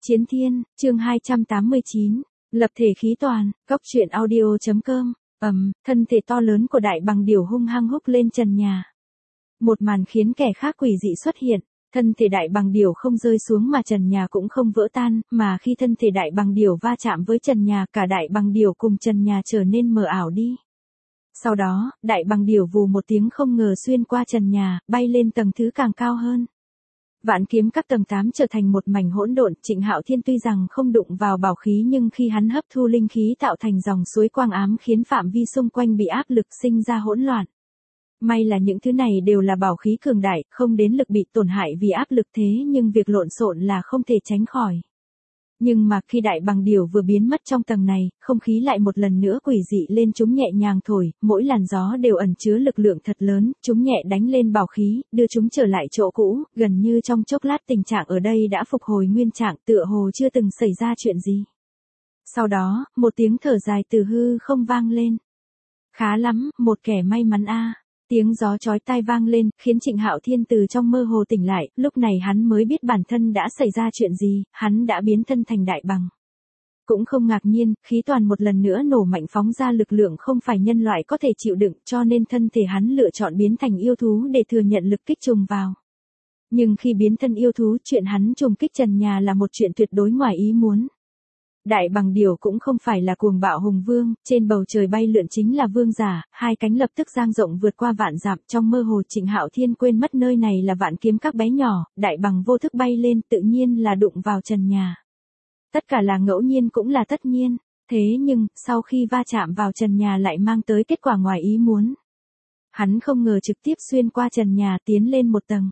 Chiến Thiên, chương 289, lập thể khí toàn, góc truyện audio.com, thân thể to lớn của đại bằng điểu hung hăng húc lên trần nhà. Một màn khiến kẻ khác quỷ dị xuất hiện, thân thể đại bằng điểu không rơi xuống mà trần nhà cũng không vỡ tan, mà khi thân thể đại bằng điểu va chạm với trần nhà, cả đại bằng điểu cùng trần nhà trở nên mờ ảo đi. Sau đó, đại bằng điểu vù một tiếng không ngờ xuyên qua trần nhà, bay lên tầng thứ càng cao hơn. Vạn kiếm các tầng 8 trở thành một mảnh hỗn độn, Trịnh Hạo Thiên tuy rằng không đụng vào bảo khí nhưng khi hắn hấp thu linh khí tạo thành dòng suối quang ám khiến phạm vi xung quanh bị áp lực sinh ra hỗn loạn. May là những thứ này đều là bảo khí cường đại, không đến lực bị tổn hại vì áp lực thế nhưng việc lộn xộn là không thể tránh khỏi. Nhưng mà khi đại bằng điểu vừa biến mất trong tầng này, không khí lại một lần nữa quỷ dị lên, chúng nhẹ nhàng thổi, mỗi làn gió đều ẩn chứa lực lượng thật lớn, chúng nhẹ đánh lên bảo khí, đưa chúng trở lại chỗ cũ, gần như trong chốc lát tình trạng ở đây đã phục hồi nguyên trạng, tựa hồ chưa từng xảy ra chuyện gì. Sau đó, một tiếng thở dài từ hư không vang lên. Khá lắm, một kẻ may mắn a. Tiếng gió chói tai vang lên, khiến Trịnh Hạo Thiên từ trong mơ hồ tỉnh lại, lúc này hắn mới biết bản thân đã xảy ra chuyện gì, hắn đã biến thân thành đại bằng. Cũng không ngạc nhiên, khí toàn một lần nữa nổ mạnh phóng ra lực lượng không phải nhân loại có thể chịu đựng, cho nên thân thể hắn lựa chọn biến thành yêu thú để thừa nhận lực kích trùng vào. Nhưng khi biến thân yêu thú, chuyện hắn trùng kích trần nhà là một chuyện tuyệt đối ngoài ý muốn. Đại bằng điểu cũng không phải là cuồng bạo hùng vương, trên bầu trời bay lượn chính là vương giả, hai cánh lập tức dang rộng vượt qua vạn dặm, trong mơ hồ Trịnh Hạo Thiên quên mất nơi này là vạn kiếm các bé nhỏ, đại bằng vô thức bay lên tự nhiên là đụng vào trần nhà. Tất cả là ngẫu nhiên cũng là tất nhiên, thế nhưng, sau khi va chạm vào trần nhà lại mang tới kết quả ngoài ý muốn. Hắn không ngờ trực tiếp xuyên qua trần nhà tiến lên một tầng.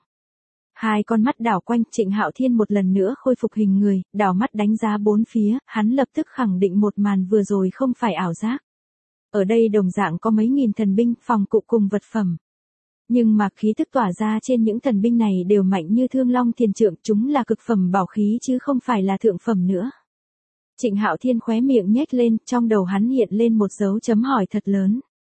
Hai con mắt đảo quanh, Trịnh Hạo Thiên một lần nữa khôi phục hình người, đảo mắt đánh giá bốn phía, hắn lập tức khẳng định một màn vừa rồi không phải ảo giác. Ở đây đồng dạng có mấy nghìn thần binh, phòng cụ cùng vật phẩm. Nhưng mà khí tức tỏa ra trên những thần binh này đều mạnh như thương long thiền trượng, chúng là cực phẩm bảo khí chứ không phải là thượng phẩm nữa. Trịnh Hạo Thiên khóe miệng nhếch lên, trong đầu hắn hiện lên một dấu chấm hỏi thật lớn.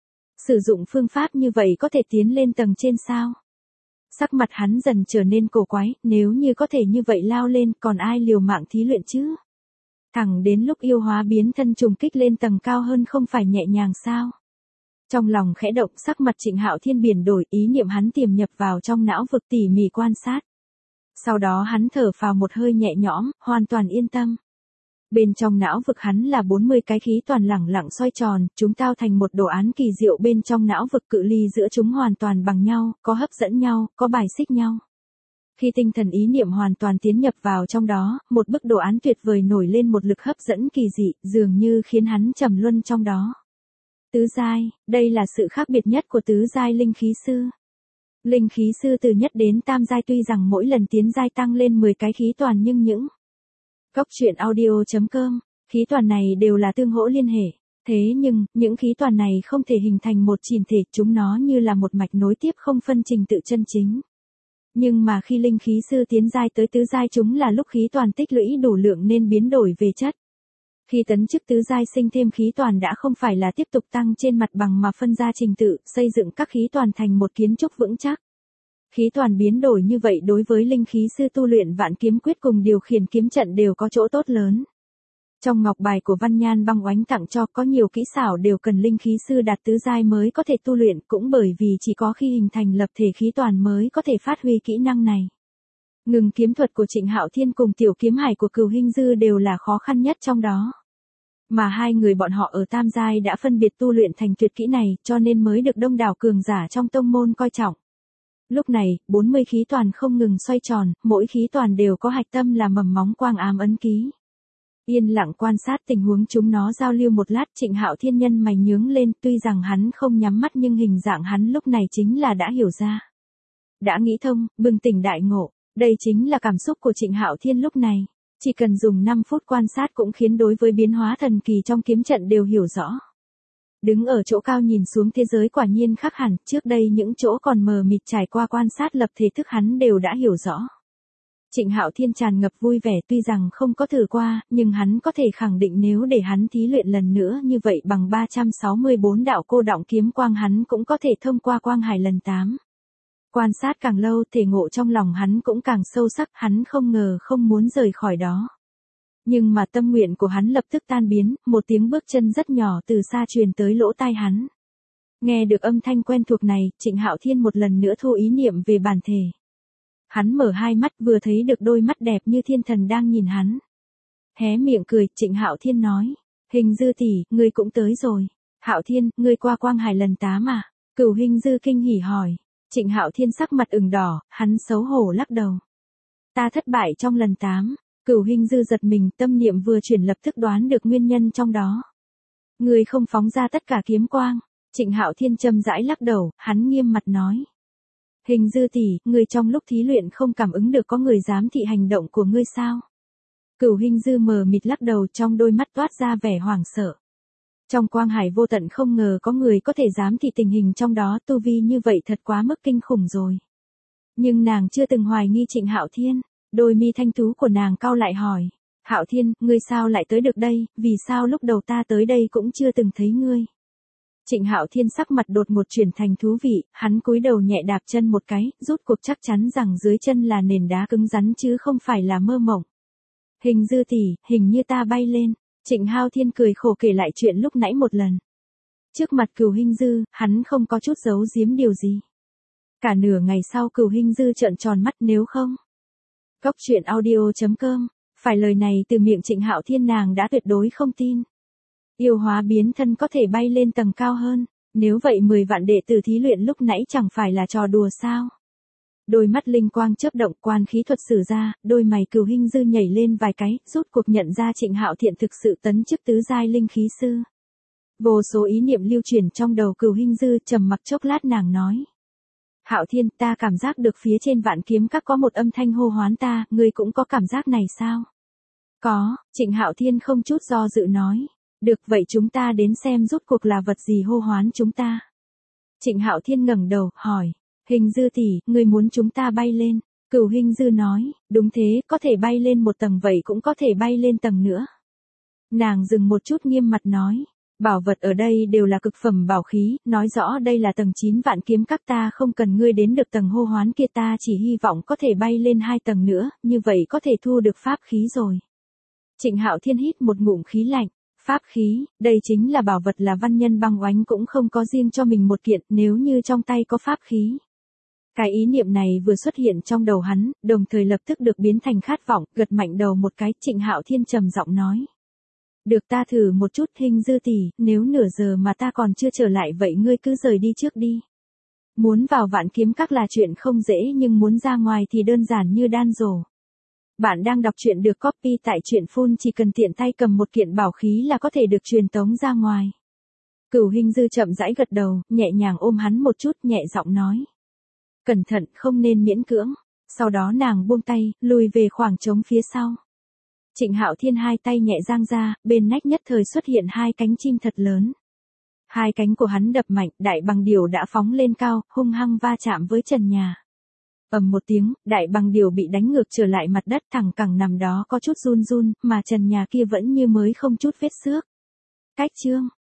Sử dụng phương pháp như vậy có thể tiến lên tầng trên sao? Sắc mặt hắn dần trở nên cổ quái, nếu như có thể như vậy lao lên còn ai liều mạng thí luyện chứ? Thẳng đến lúc yêu hóa biến thân trùng kích lên tầng cao hơn không phải nhẹ nhàng sao? Trong lòng khẽ động, sắc mặt Trịnh Hạo Thiên biến đổi, ý niệm hắn tiềm nhập vào trong não vực tỉ mỉ quan sát. Sau đó hắn thở phào một hơi nhẹ nhõm, hoàn toàn yên tâm. Bên trong não vực hắn là 40 cái khí toàn lẳng lặng xoay tròn, chúng tạo thành một đồ án kỳ diệu, bên trong não vực cự ly giữa chúng hoàn toàn bằng nhau, có hấp dẫn nhau, có bài xích nhau. Khi tinh thần ý niệm hoàn toàn tiến nhập vào trong đó, một bức đồ án tuyệt vời nổi lên một lực hấp dẫn kỳ dị, dường như khiến hắn trầm luân trong đó. Tứ giai, đây là sự khác biệt nhất của tứ giai linh khí sư. Linh khí sư từ nhất đến tam giai tuy rằng mỗi lần tiến giai tăng lên 10 cái khí toàn nhưng những góc truyện audio.com, khí toàn này đều là tương hỗ liên hệ. Thế nhưng, những khí toàn này không thể hình thành một chỉnh thể, chúng nó như là một mạch nối tiếp không phân trình tự chân chính. Nhưng mà khi linh khí sư tiến giai tới tứ giai, chúng là lúc khí toàn tích lũy đủ lượng nên biến đổi về chất. Khi tấn chức tứ giai sinh thêm khí toàn đã không phải là tiếp tục tăng trên mặt bằng mà phân ra trình tự, xây dựng các khí toàn thành một kiến trúc vững chắc. Khí toàn biến đổi như vậy đối với linh khí sư tu luyện vạn kiếm quyết cùng điều khiển kiếm trận đều có chỗ tốt lớn. Trong ngọc bài của Văn Nhan Băng Oánh tặng cho có nhiều kỹ xảo đều cần linh khí sư đạt tứ giai mới có thể tu luyện, cũng bởi vì chỉ có khi hình thành lập thể khí toàn mới có thể phát huy kỹ năng này. Ngừng kiếm thuật của Trịnh Hạo Thiên cùng tiểu kiếm hải của Cửu Hinh Dư đều là khó khăn nhất trong đó. Mà hai người bọn họ ở tam giai đã phân biệt tu luyện thành tuyệt kỹ này, cho nên mới được đông đảo cường giả trong tông môn coi trọng. Lúc này, 40 khí toàn không ngừng xoay tròn, mỗi khí toàn đều có hạch tâm là mầm móng quang ám ấn ký. Yên lặng quan sát tình huống chúng nó giao lưu một lát, Trịnh Hạo Thiên nhân mày nhướng lên, tuy rằng hắn không nhắm mắt nhưng hình dạng hắn lúc này chính là đã hiểu ra. Đã nghĩ thông, bừng tỉnh đại ngộ, đây chính là cảm xúc của Trịnh Hạo Thiên lúc này. Chỉ cần dùng 5 phút quan sát cũng khiến đối với biến hóa thần kỳ trong kiếm trận đều hiểu rõ. Đứng ở chỗ cao nhìn xuống thế giới quả nhiên khác hẳn, trước đây những chỗ còn mờ mịt trải qua quan sát lập thể thức hắn đều đã hiểu rõ. Trịnh Hạo Thiên tràn ngập vui vẻ, tuy rằng không có thử qua, nhưng hắn có thể khẳng định nếu để hắn thí luyện lần nữa như vậy bằng 364 đạo cô đọng kiếm quang hắn cũng có thể thông qua quang hải lần 8. Quan sát càng lâu, thể ngộ trong lòng hắn cũng càng sâu sắc, hắn không ngờ không muốn rời khỏi đó. Nhưng mà tâm nguyện của hắn lập tức tan biến, một tiếng bước chân rất nhỏ từ xa truyền tới lỗ tai hắn. Nghe được âm thanh quen thuộc này, Trịnh Hạo Thiên một lần nữa thu ý niệm về bản thể. Hắn mở hai mắt vừa thấy được đôi mắt đẹp như thiên thần đang nhìn hắn. Hé miệng cười, Trịnh Hạo Thiên nói. Hình Dư tỷ, ngươi cũng tới rồi. Hạo Thiên, ngươi qua Quang Hải lần 8 à? Cửu Hình Dư kinh hỉ hỏi. Trịnh Hạo Thiên sắc mặt ửng đỏ, hắn xấu hổ lắc đầu. Ta thất bại trong lần 8. Cửu Hình Dư giật mình, tâm niệm vừa chuyển lập tức đoán được nguyên nhân trong đó. Ngươi không phóng ra tất cả kiếm quang. Trịnh Hạo Thiên chậm rãi lắc đầu, hắn nghiêm mặt nói. Hình Dư tỷ, ngươi trong lúc thí luyện không cảm ứng được có người giám thị hành động của ngươi sao? Cửu Hình Dư mờ mịt lắc đầu, trong đôi mắt toát ra vẻ hoảng sợ. Trong Quang Hải vô tận không ngờ có người có thể giám thị tình hình trong đó, tu vi như vậy thật quá mức kinh khủng rồi. Nhưng nàng chưa từng hoài nghi Trịnh Hạo Thiên, đôi mi thanh tú của nàng cau lại hỏi. Hạo Thiên, ngươi sao lại tới được đây, vì sao lúc đầu ta tới đây cũng chưa từng thấy ngươi? Trịnh Hạo Thiên sắc mặt đột ngột chuyển thành thú vị, hắn cúi đầu nhẹ đạp chân một cái, rút cuộc chắc chắn rằng dưới chân là nền đá cứng rắn chứ không phải là mơ mộng. Hình Dư tỷ, hình như ta bay lên. Trịnh Hạo Thiên cười khổ kể lại chuyện lúc nãy một lần. Trước mặt Cửu Hình Dư, hắn không có chút giấu giếm điều gì. Cả nửa ngày sau Cửu Hình Dư trợn tròn mắt, nếu không. Cốc.audio.com, phải lời này từ miệng Trịnh Hạo Thiên nàng đã tuyệt đối không tin. Yêu hóa biến thân có thể bay lên tầng cao hơn, nếu vậy 10 vạn đệ tử thí luyện lúc nãy chẳng phải là trò đùa sao. Đôi mắt linh quang chớp động, quan khí thuật sử ra, đôi mày Cửu Hình Dư nhảy lên vài cái, rút cuộc nhận ra Trịnh Hạo Thiên thực sự tấn chức tứ giai linh khí sư. Vô số ý niệm lưu chuyển trong đầu Cửu Hình Dư, trầm mặc chốc lát nàng nói. Hạo Thiên, ta cảm giác được phía trên Vạn Kiếm Các có một âm thanh hô hoán ta, ngươi cũng có cảm giác này sao? Có, Trịnh Hạo Thiên không chút do dự nói. Được, vậy chúng ta đến xem rốt cuộc là vật gì hô hoán chúng ta. Trịnh Hạo Thiên ngẩng đầu, hỏi. Hình Dư tỷ, ngươi muốn chúng ta bay lên? Cửu Hình Dư nói, đúng thế, có thể bay lên một tầng vậy cũng có thể bay lên tầng nữa. Nàng dừng một chút nghiêm mặt nói. Bảo vật ở đây đều là cực phẩm bảo khí, nói rõ đây là tầng 9 Vạn Kiếm Các, ta không cần ngươi đến được tầng hô hoán kia, ta chỉ hy vọng có thể bay lên 2 tầng nữa, như vậy có thể thu được pháp khí rồi. Trịnh Hạo Thiên hít một ngụm khí lạnh. Pháp khí, đây chính là bảo vật, là văn nhân băng oánh cũng không có riêng cho mình một kiện, nếu như trong tay có pháp khí. Cái ý niệm này vừa xuất hiện trong đầu hắn, đồng thời lập tức được biến thành khát vọng, gật mạnh đầu một cái. Trịnh Hạo Thiên trầm giọng nói. Được, ta thử một chút. Hình Dư tỷ, nếu nửa giờ mà ta còn chưa trở lại vậy ngươi cứ rời đi trước đi. Muốn vào Vạn Kiếm Các là chuyện không dễ, nhưng muốn ra ngoài thì đơn giản như đan rổ. Bạn đang đọc truyện được copy tại truyện phun, chỉ cần tiện tay cầm một kiện bảo khí là có thể được truyền tống ra ngoài. Cửu Hình Dư chậm rãi gật đầu, nhẹ nhàng ôm hắn một chút, nhẹ giọng nói. Cẩn thận, không nên miễn cưỡng. Sau đó nàng buông tay, lùi về khoảng trống phía sau. Trịnh Hạo Thiên hai tay nhẹ giang ra, bên nách nhất thời xuất hiện hai cánh chim thật lớn. Hai cánh của hắn đập mạnh, đại bằng điểu đã phóng lên cao, hung hăng va chạm với trần nhà. Ầm một tiếng, đại bằng điểu bị đánh ngược trở lại mặt đất, thẳng cẳng nằm đó có chút run run, mà trần nhà kia vẫn như mới không chút vết xước. Cách chương